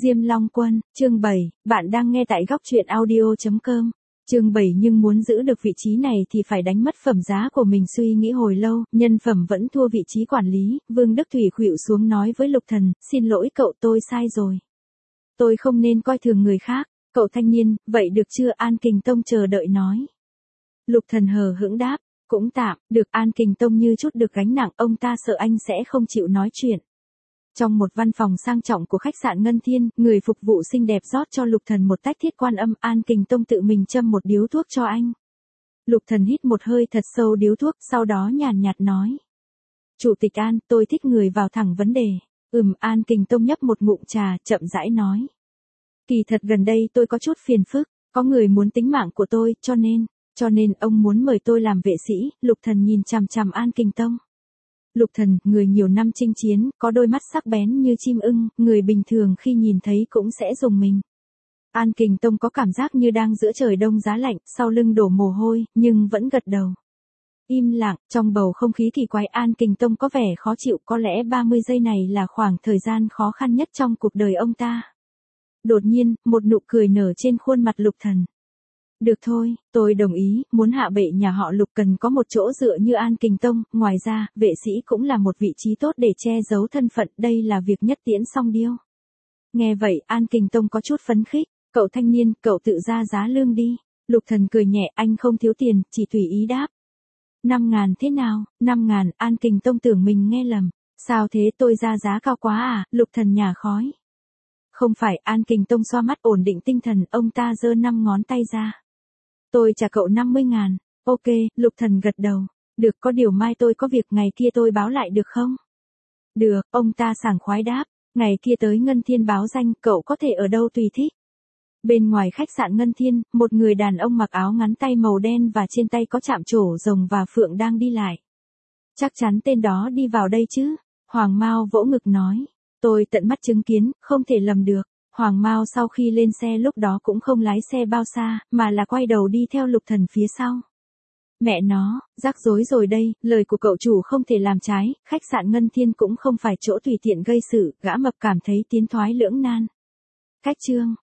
Diêm Long Quân, chương 7, bạn đang nghe tại góc truyện audio.com. Chương 7 nhưng muốn giữ được vị trí này thì phải đánh mất phẩm giá của mình, suy nghĩ hồi lâu, nhân phẩm vẫn thua vị trí quản lý, Vương Đức Thủy khuỵu xuống nói với Lục Thần, xin lỗi cậu, tôi sai rồi. Tôi không nên coi thường người khác. Cậu thanh niên, vậy được chưa? An Kình Tông chờ đợi nói. Lục Thần hờ hững đáp, cũng tạm, được. An Kình Tông như chút được gánh nặng, ông ta sợ anh sẽ không chịu nói chuyện. Trong một văn phòng sang trọng của khách sạn Ngân Thiên, người phục vụ xinh đẹp rót cho Lục Thần một tách Thiết Quan Âm, An Kình Tông tự mình châm một điếu thuốc cho anh. Lục Thần hít một hơi thật sâu điếu thuốc, sau đó nhàn nhạt nói. Chủ tịch An, tôi thích người vào thẳng vấn đề. An Kình Tông nhấp một ngụm trà, chậm rãi nói. Kỳ thật gần đây tôi có chút phiền phức, có người muốn tính mạng của tôi, cho nên ông muốn mời tôi làm vệ sĩ. Lục Thần nhìn chằm chằm An Kình Tông. Lục Thần, người nhiều năm chinh chiến, có đôi mắt sắc bén như chim ưng, người bình thường khi nhìn thấy cũng sẽ rùng mình. An Kình Tông có cảm giác như đang giữa trời đông giá lạnh, sau lưng đổ mồ hôi, nhưng vẫn gật đầu. Im lặng, trong bầu không khí kỳ quái, An Kình Tông có vẻ khó chịu, có lẽ 30 giây này là khoảng thời gian khó khăn nhất trong cuộc đời ông ta. Đột nhiên, một nụ cười nở trên khuôn mặt Lục Thần. Được thôi, tôi đồng ý, muốn hạ bệ nhà họ Lục cần có một chỗ dựa như An Kình Tông, ngoài ra, vệ sĩ cũng là một vị trí tốt để che giấu thân phận, đây là việc nhất tiễn song điêu. Nghe vậy, An Kình Tông có chút phấn khích, cậu thanh niên, cậu tự ra giá lương đi. Lục Thần cười nhẹ, anh không thiếu tiền, chỉ tùy ý đáp. 5.000 thế nào? 5.000, An Kình Tông tưởng mình nghe lầm. Sao thế, tôi ra giá cao quá à? Lục Thần nhả khói. Không phải, An Kình Tông xoa mắt ổn định tinh thần, ông ta giơ 5 ngón tay ra. Tôi trả cậu 50.000. Ok, Lục Thần gật đầu. Được, có điều mai tôi có việc, ngày kia tôi báo lại được không? Được, ông ta sảng khoái đáp. Ngày kia tới Ngân Thiên báo danh, cậu có thể ở đâu tùy thích. Bên ngoài khách sạn Ngân Thiên, một người đàn ông mặc áo ngắn tay màu đen và trên tay có chạm trổ rồng và phượng đang đi lại. Chắc chắn tên đó đi vào đây chứ? Hoàng Mao vỗ ngực nói. Tôi tận mắt chứng kiến, không thể lầm được. Hoàng Mao sau khi lên xe lúc đó cũng không lái xe bao xa, mà là quay đầu đi theo Lục Thần phía sau. Mẹ nó, rắc rối rồi đây, lời của cậu chủ không thể làm trái, khách sạn Ngân Thiên cũng không phải chỗ tùy tiện gây sự, gã mập cảm thấy tiến thoái lưỡng nan. Cách chương